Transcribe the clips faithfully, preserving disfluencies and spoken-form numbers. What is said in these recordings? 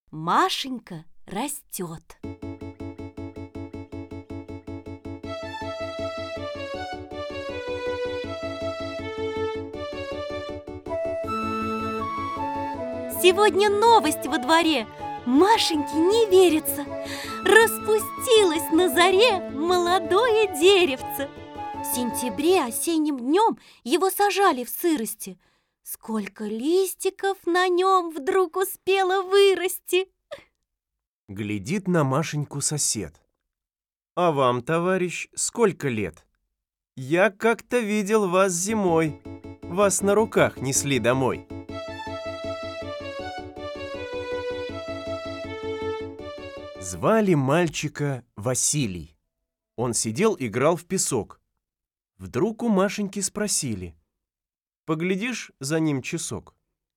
Машенька растет. Сегодня новость во дворе. Машеньке не верится. Распустилось на заре молодое деревце. В сентябре осенним днем его сажали в сырости. Сколько листиков на нем вдруг успело вырасти! Глядит на Машеньку сосед. А вам, товарищ, сколько лет? Я как-то видел вас зимой. Вас на руках несли домой. Звали мальчика Василий. Он сидел, играл в песок. Вдруг у Машеньки спросили: «Поглядишь за ним часок?»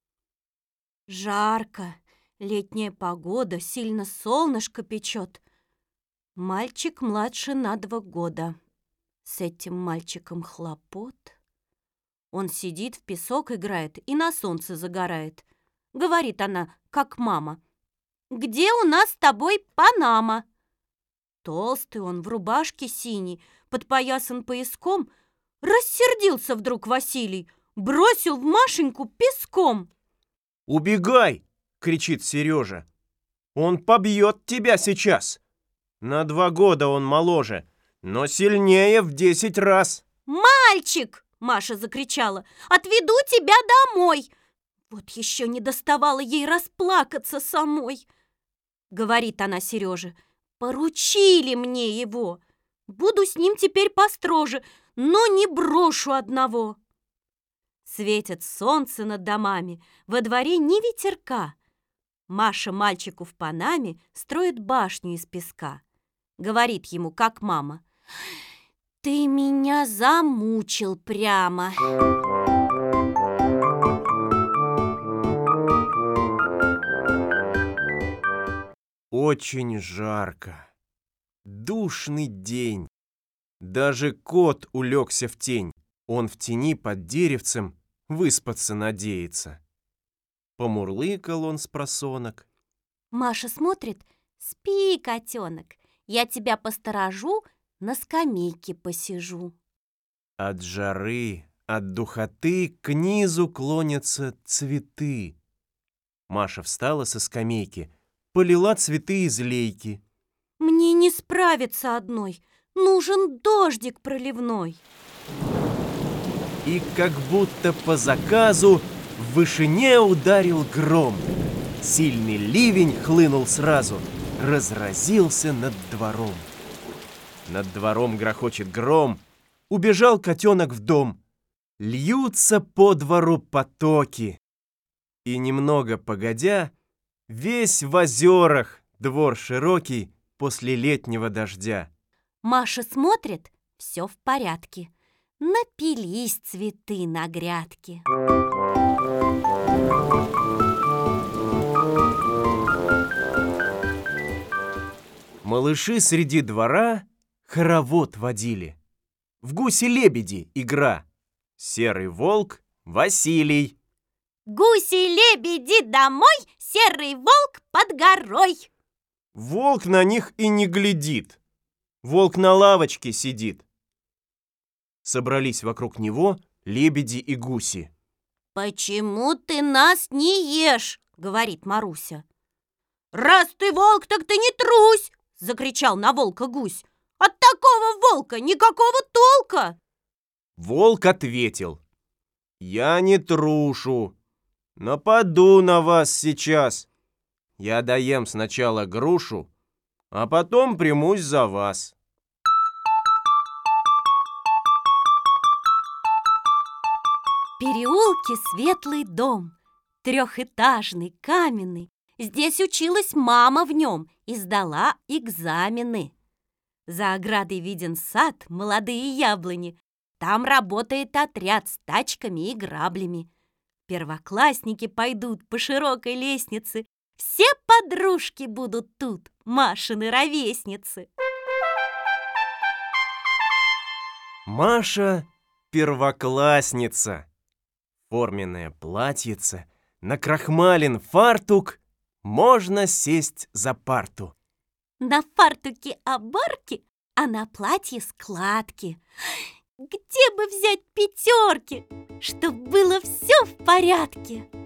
Жарко, летняя погода, сильно солнышко печет. Мальчик младше на два года. С этим мальчиком хлопот. Он сидит, в песок играет и на солнце загорает. Говорит она, как мама: «Где у нас с тобой Панама?» Толстый он, в рубашке синей, подпоясан пояском. Рассердился вдруг Василий, бросил в Машеньку песком. «Убегай!» — кричит Сережа. «Он побьет тебя сейчас! На два года он моложе, но сильнее в десять раз!» «Мальчик!» — Маша закричала. «Отведу тебя домой!» Вот еще не доставало ей расплакаться самой. Говорит она Сереже: «Поручили мне его. Буду с ним теперь построже, но не брошу одного». Светит солнце над домами, во дворе ни ветерка. Маша мальчику в Панаме строит башню из песка. Говорит ему, как мама: «Ты меня замучил прямо». Очень жарко. Душный день. Даже кот улегся в тень. Он в тени под деревцем выспаться надеется. Помурлыкал он спросонок. Маша смотрит: «Спи, котенок, я тебя посторожу, на скамейке посижу». От жары, от духоты к низу клонятся цветы. Маша встала со скамейки, полила цветы из лейки. «Мне не справиться одной, нужен дождик проливной». И как будто по заказу в вышине ударил гром. Сильный ливень хлынул сразу, разразился над двором. Над двором грохочет гром, убежал котенок в дом. Льются по двору потоки. И немного погодя, весь в озерах двор широкий после летнего дождя. Маша смотрит, все в порядке. Напились цветы на грядке. Малыши среди двора хоровод водили. В гуси-лебеди игра. Серый волк Василий. Гуси-лебеди домой, серый волк под горой. Волк на них и не глядит. Волк на лавочке сидит. Собрались вокруг него лебеди и гуси. «Почему ты нас не ешь?» — говорит Маруся. «Раз ты волк, так ты не трусь!» — закричал на волка гусь. «От такого волка никакого толка!» Волк ответил: «Я не трушу. Нападу на вас сейчас. Я доем сначала грушу, а потом примусь за вас». В переулке светлый дом, трехэтажный, каменный. Здесь училась мама в нем и сдала экзамены. За оградой виден сад, молодые яблони. Там работает отряд с тачками и граблями. Первоклассники пойдут по широкой лестнице. Все подружки будут тут, Машины ровесницы. Маша первоклассница. Форменное платьице, накрахмален фартук, можно сесть за парту. На фартуке оборки, а на платье складки. Где бы взять пятерки, чтоб было все в порядке?